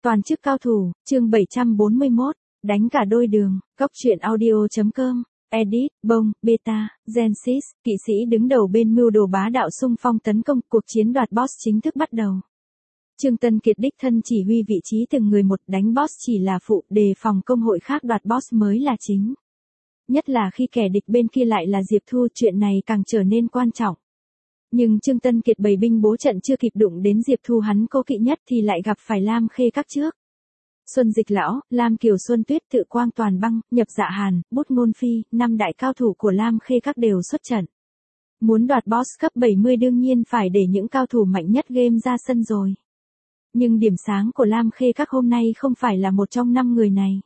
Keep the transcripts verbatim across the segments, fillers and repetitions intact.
Toàn chức cao thủ, chương bảy trăm bốn mươi mốt, đánh cả đôi đường, góc truyện audio.com, edit, bông, beta, Genesis, kỵ sĩ đứng đầu bên mưu đồ bá đạo xung phong tấn công, cuộc chiến đoạt boss chính thức bắt đầu. Trương Tân Kiệt đích thân chỉ huy vị trí từng người một, đánh boss chỉ là phụ, đề phòng công hội khác đoạt boss mới là chính. Nhất là khi kẻ địch bên kia lại là Diệp Thu, chuyện này càng trở nên quan trọng. Nhưng Trương Tân Kiệt bày binh bố trận chưa kịp đụng đến Diệp Thu hắn cố kỵ nhất thì lại gặp phải Lam Khê Các trước. Xuân Dịch Lão, Lam Kiều Xuân Tuyết, Tự Quang Toàn Băng, Nhập Dạ Hàn, Bút Ngôn Phi, năm đại cao thủ của Lam Khê Các đều xuất trận. Muốn đoạt boss cấp bảy mươi đương nhiên phải để những cao thủ mạnh nhất game ra sân rồi. Nhưng điểm sáng của Lam Khê Các hôm nay không phải là một trong năm người này.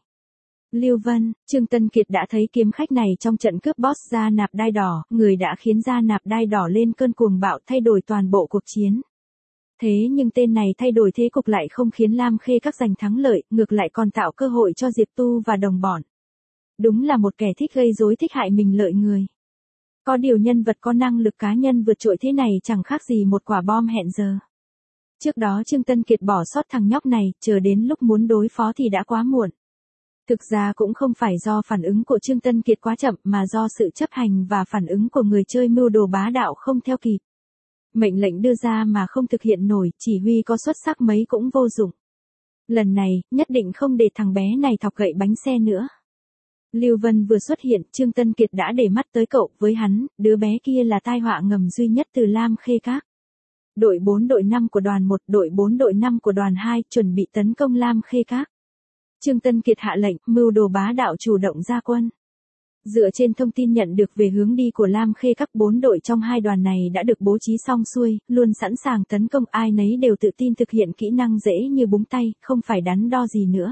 Lưu Vân, Trương Tân Kiệt đã thấy kiếm khách này trong trận cướp boss Gia Nạp Đai Đỏ, người đã khiến Gia Nạp Đai Đỏ lên cơn cuồng bạo thay đổi toàn bộ cuộc chiến. Thế nhưng tên này thay đổi thế cục lại không khiến Lam Khê Các giành thắng lợi, ngược lại còn tạo cơ hội cho Diệp Tu và đồng bọn. Đúng là một kẻ thích gây rối, thích hại mình lợi người. Có điều nhân vật có năng lực cá nhân vượt trội thế này chẳng khác gì một quả bom hẹn giờ. Trước đó Trương Tân Kiệt bỏ sót thằng nhóc này, chờ đến lúc muốn đối phó thì đã quá muộn. Thực ra cũng không phải do phản ứng của Trương Tân Kiệt quá chậm mà do sự chấp hành và phản ứng của người chơi mưu đồ bá đạo không theo kịp. Mệnh lệnh đưa ra mà không thực hiện nổi, chỉ huy có xuất sắc mấy cũng vô dụng. Lần này, nhất định không để thằng bé này thọc gậy bánh xe nữa. Lưu Vân vừa xuất hiện, Trương Tân Kiệt đã để mắt tới cậu, với hắn, đứa bé kia là tai họa ngầm duy nhất từ Lam Khê Các. Đội bốn đội năm của đoàn một, đội bốn đội năm của đoàn hai chuẩn bị tấn công Lam Khê Các. Trương Tân Kiệt hạ lệnh, mưu đồ bá đạo chủ động ra quân. Dựa trên thông tin nhận được về hướng đi của Lam Khê Các, bốn đội trong hai đoàn này đã được bố trí xong xuôi, luôn sẵn sàng tấn công, ai nấy đều tự tin thực hiện kỹ năng dễ như búng tay, không phải đắn đo gì nữa.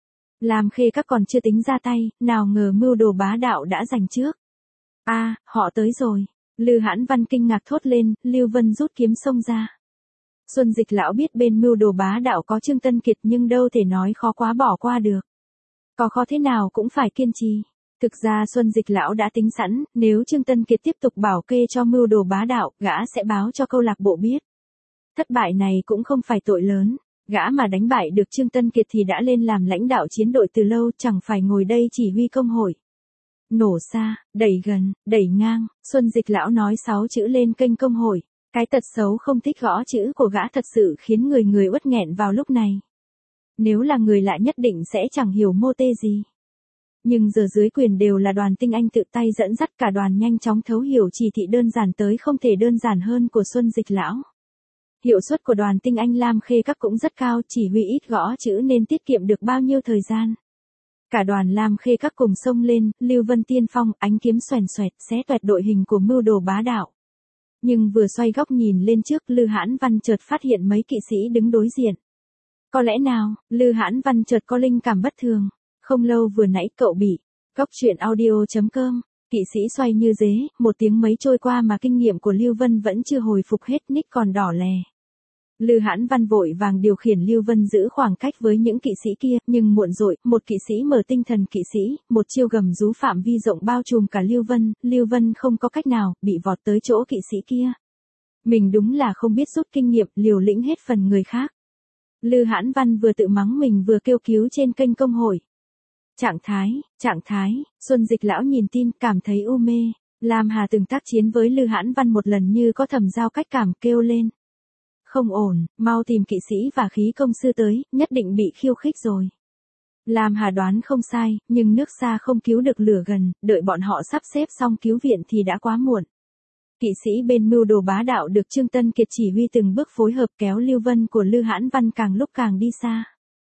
Lam Khê Các còn chưa tính ra tay, nào ngờ mưu đồ bá đạo đã giành trước. A, à, họ tới rồi. Lư Hãn Văn kinh ngạc thốt lên, Lưu Vân rút kiếm xông ra. Xuân Dịch Lão biết bên mưu đồ bá đạo có Trương Tân Kiệt nhưng đâu thể nói khó quá bỏ qua được. Có khó thế nào cũng phải kiên trì. Thực ra Xuân Dịch Lão đã tính sẵn, nếu Trương Tân Kiệt tiếp tục bảo kê cho mưu đồ bá đạo, gã sẽ báo cho câu lạc bộ biết. Thất bại này cũng không phải tội lớn, gã mà đánh bại được Trương Tân Kiệt thì đã lên làm lãnh đạo chiến đội từ lâu, chẳng phải ngồi đây chỉ huy công hội. Nổ xa, đẩy gần, đẩy ngang, Xuân Dịch Lão nói sáu chữ lên kênh công hội. Cái tật xấu không thích gõ chữ của gã thật sự khiến người người uất nghẹn vào lúc này. Nếu là người lạ nhất định sẽ chẳng hiểu mô tê gì. Nhưng giờ dưới quyền đều là Đoàn Tinh Anh tự tay dẫn dắt, cả đoàn nhanh chóng thấu hiểu chỉ thị đơn giản tới không thể đơn giản hơn của Xuân Dịch Lão. Hiệu suất của Đoàn Tinh Anh Lam Khê Các cũng rất cao, chỉ huy ít gõ chữ nên tiết kiệm được bao nhiêu thời gian. Cả đoàn Lam Khê Các cùng xông lên, Lưu Vân tiên phong, ánh kiếm xoèn xoẹt, xé toẹt đội hình của mưu đồ bá đạo. Nhưng vừa xoay góc nhìn lên trước, Lư Hãn Văn chợt phát hiện mấy kỵ sĩ đứng đối diện. Có lẽ nào, Lư Hãn Văn chợt có linh cảm bất thường. Không lâu vừa nãy cậu bị. Góc truyện audio.com, kỵ sĩ xoay như dế, một tiếng mấy trôi qua mà kinh nghiệm của Lưu Vân vẫn chưa hồi phục hết, nick còn đỏ lè. Lư Hãn Văn vội vàng điều khiển Lưu Vân giữ khoảng cách với những kỵ sĩ kia, nhưng muộn rồi, một kỵ sĩ mở tinh thần kỵ sĩ, một chiêu gầm rú phạm vi rộng bao trùm cả Lưu Vân, Lưu Vân không có cách nào, bị vọt tới chỗ kỵ sĩ kia. Mình đúng là không biết rút kinh nghiệm, liều lĩnh hết phần người khác. Lư Hãn Văn vừa tự mắng mình vừa kêu cứu trên kênh công hội. Trạng thái, trạng thái, Xuân Dịch Lão nhìn tin, cảm thấy u mê. Lam Hà từng tác chiến với Lư Hãn Văn một lần như có thầm giao cách cảm, kêu lên. Không ổn, mau tìm kỵ sĩ và khí công sư tới, nhất định bị khiêu khích rồi. Lam Hà đoán không sai, nhưng nước xa không cứu được lửa gần, đợi bọn họ sắp xếp xong cứu viện thì đã quá muộn. Kỵ sĩ bên mưu đồ bá đạo được Trương Tân Kiệt chỉ huy từng bước phối hợp kéo Lưu Vân của Lư Hãn Văn càng lúc càng đi xa.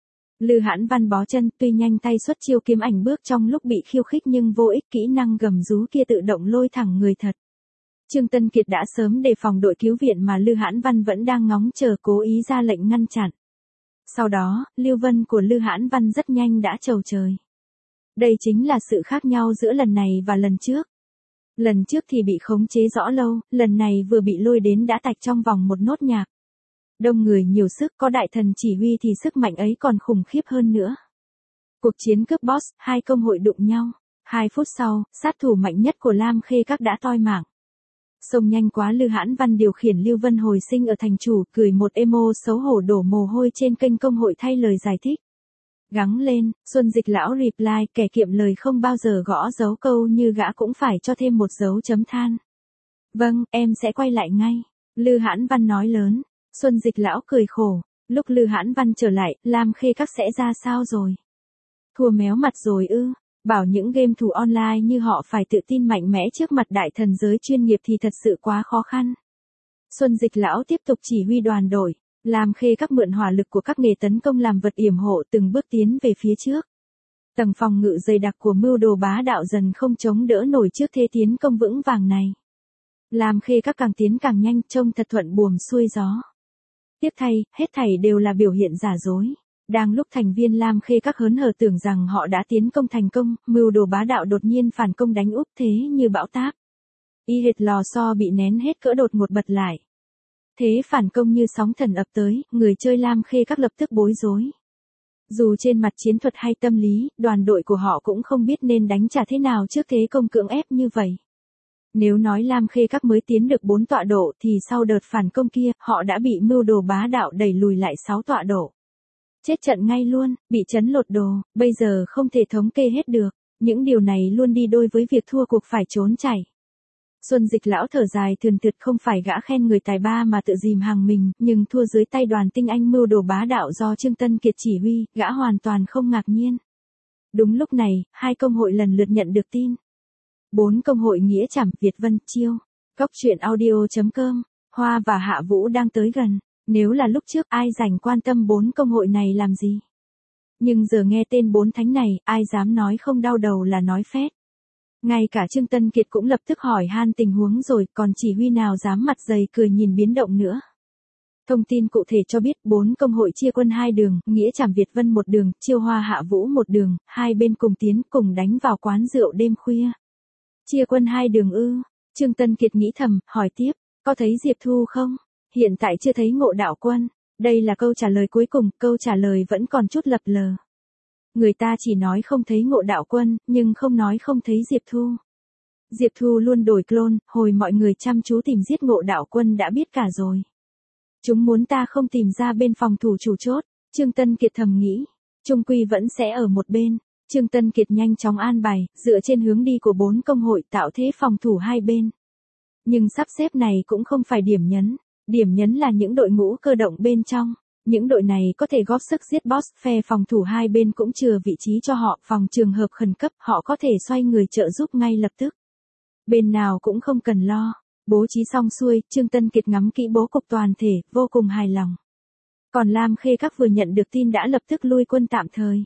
Lư Hãn Văn bó chân, tuy nhanh tay xuất chiêu kiếm ảnh bước trong lúc bị khiêu khích nhưng vô ích, kỹ năng gầm rú kia tự động lôi thẳng người thật. Trương Tân Kiệt đã sớm đề phòng đội cứu viện mà Lư Hãn Văn vẫn đang ngóng chờ, cố ý ra lệnh ngăn chặn. Sau đó, Lưu Vân của Lư Hãn Văn rất nhanh đã chầu trời. Đây chính là sự khác nhau giữa lần này và lần trước. Lần trước thì bị khống chế rõ lâu, lần này vừa bị lôi đến đã tạch trong vòng một nốt nhạc. Đông người nhiều sức, có đại thần chỉ huy thì sức mạnh ấy còn khủng khiếp hơn nữa. Cuộc chiến cướp boss, hai công hội đụng nhau. Hai phút sau, sát thủ mạnh nhất của Lam Khê Các đã toi mạng. Xông nhanh quá Lư Hãn Văn điều khiển Lưu Vân hồi sinh ở thành chủ, gửi một emo xấu hổ đổ mồ hôi trên kênh công hội thay lời giải thích. Gắng lên, Xuân Dịch lão reply, kẻ kiệm lời không bao giờ gõ dấu câu như gã cũng phải cho thêm một dấu chấm than. Vâng, em sẽ quay lại ngay. Lư Hãn Văn nói lớn. Xuân Dịch lão cười khổ. Lúc Lư Hãn Văn trở lại, Lam Khê Các sẽ ra sao rồi? Thua méo mặt rồi ư? Bảo những game thủ online như họ phải tự tin mạnh mẽ trước mặt đại thần giới chuyên nghiệp thì thật sự quá khó khăn. Xuân Dịch lão tiếp tục chỉ huy đoàn đội. Lam Khê Các mượn hỏa lực của các nghề tấn công làm vật yểm hộ từng bước tiến về phía trước. Tầng phòng ngự dày đặc của mưu đồ bá đạo dần không chống đỡ nổi trước thế tiến công vững vàng này. Lam Khê Các càng tiến càng nhanh, trông thật thuận buồm xuôi gió. Tiếc thay, hết thảy đều là biểu hiện giả dối. Đang lúc thành viên Lam Khê Các hớn hở tưởng rằng họ đã tiến công thành công, mưu đồ bá đạo đột nhiên phản công đánh úp thế như bão táp. Y hệt lò xo bị nén hết cỡ đột ngột bật lại. Thế phản công như sóng thần ập tới, người chơi Lam Khê Các lập tức bối rối. Dù trên mặt chiến thuật hay tâm lý, đoàn đội của họ cũng không biết nên đánh trả thế nào trước thế công cưỡng ép như vậy. Nếu nói Lam Khê Các mới tiến được bốn tọa độ thì sau đợt phản công kia, họ đã bị mưu đồ bá đạo đẩy lùi lại sáu tọa độ. Chết trận ngay luôn, bị chấn lột đồ, bây giờ không thể thống kê hết được. Những điều này luôn đi đôi với việc thua cuộc phải trốn chạy. Xuân Dịch lão thở dài thườn thượt, không phải gã khen người tài ba mà tự dìm hàng mình, nhưng thua dưới tay đoàn tinh anh mưu đồ bá đạo do Trương Tân Kiệt chỉ huy, gã hoàn toàn không ngạc nhiên. Đúng lúc này, hai công hội lần lượt nhận được tin. Bốn công hội Nghĩa Trảm, Việt Vân, Chiêu, Cốc truyện audio chấm com, Hoa và Hạ Vũ đang tới gần. Nếu là lúc trước ai rảnh quan tâm bốn công hội này làm gì? Nhưng giờ nghe tên bốn thánh này, ai dám nói không đau đầu là nói phét. Ngay cả Trương Tân Kiệt cũng lập tức hỏi han tình huống rồi, còn chỉ huy nào dám mặt dày cười nhìn biến động nữa. Thông tin cụ thể cho biết bốn công hội chia quân hai đường, Nghĩa Trảm Việt Vân một đường, Chiêu Hoa Hạ Vũ một đường, hai bên cùng tiến cùng đánh vào quán rượu đêm khuya. Chia quân hai đường ư? Trương Tân Kiệt nghĩ thầm, hỏi tiếp, có thấy Diệp Thu không? Hiện tại chưa thấy Ngộ Đạo Quân. Đây là câu trả lời cuối cùng, câu trả lời vẫn còn chút lập lờ. Người ta chỉ nói không thấy Ngộ Đạo Quân, nhưng không nói không thấy Diệp Thu. Diệp Thu luôn đổi clone, hồi mọi người chăm chú tìm giết Ngộ Đạo Quân đã biết cả rồi. Chúng muốn ta không tìm ra bên phòng thủ chủ chốt, Trương Tân Kiệt thầm nghĩ. Trung quy vẫn sẽ ở một bên. Trương Tân Kiệt nhanh chóng an bài, dựa trên hướng đi của bốn công hội tạo thế phòng thủ hai bên. Nhưng sắp xếp này cũng không phải điểm nhấn. Điểm nhấn là những đội ngũ cơ động bên trong. Những đội này có thể góp sức giết boss, phe phòng thủ hai bên cũng chừa vị trí cho họ, phòng trường hợp khẩn cấp họ có thể xoay người trợ giúp ngay lập tức. Bên nào cũng không cần lo. Bố trí xong xuôi, Trương Tân Kiệt ngắm kỹ bố cục toàn thể, vô cùng hài lòng. Còn Lam Khê Các vừa nhận được tin đã lập tức lui quân tạm thời.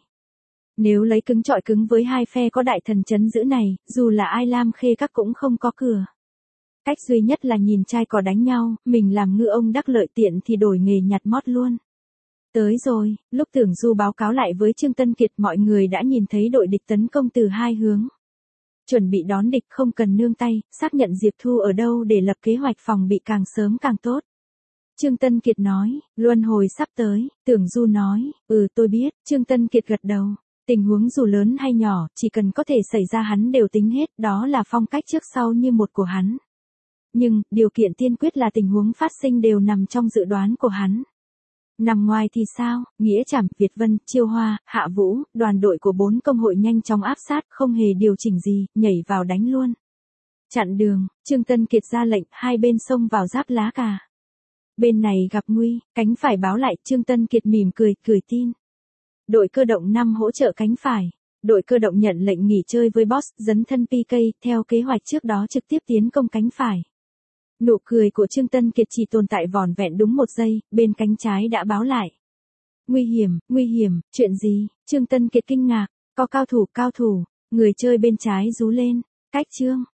Nếu lấy cứng chọi cứng với hai phe có đại thần chấn giữ này, dù là ai Lam Khê Các cũng không có cửa. Cách duy nhất là nhìn trai cò đánh nhau, mình làm ngư ông đắc lợi tiện thì đổi nghề nhặt mót luôn. Tới rồi, lúc Tưởng Du báo cáo lại với Trương Tân Kiệt, mọi người đã nhìn thấy đội địch tấn công từ hai hướng. Chuẩn bị đón địch không cần nương tay, xác nhận Diệp Thu ở đâu để lập kế hoạch phòng bị càng sớm càng tốt. Trương Tân Kiệt nói, luân hồi sắp tới, Tưởng Du nói, ừ tôi biết, Trương Tân Kiệt gật đầu. Tình huống dù lớn hay nhỏ, chỉ cần có thể xảy ra hắn đều tính hết, đó là phong cách trước sau như một của hắn. Nhưng, điều kiện tiên quyết là tình huống phát sinh đều nằm trong dự đoán của hắn. Nằm ngoài thì sao? Nghĩa Trảm, Việt Vân, Chiêu Hoa, Hạ Vũ, đoàn đội của bốn công hội nhanh chóng áp sát, không hề điều chỉnh gì, nhảy vào đánh luôn. Chặn đường, Trương Tân Kiệt ra lệnh, hai bên xông vào giáp lá cà. Bên này gặp nguy, cánh phải báo lại, Trương Tân Kiệt mỉm cười, cười tin. Đội cơ động năm hỗ trợ cánh phải. Đội cơ động nhận lệnh nghỉ chơi với boss, dấn thân pê ca, theo kế hoạch trước đó trực tiếp tiến công cánh phải. Nụ cười của Trương Tân Kiệt chỉ tồn tại vỏn vẹn đúng một giây, bên cánh trái đã báo lại. Nguy hiểm, nguy hiểm, chuyện gì? Trương Tân Kiệt kinh ngạc, có cao thủ, cao thủ, người chơi bên trái rú lên, cách Trương,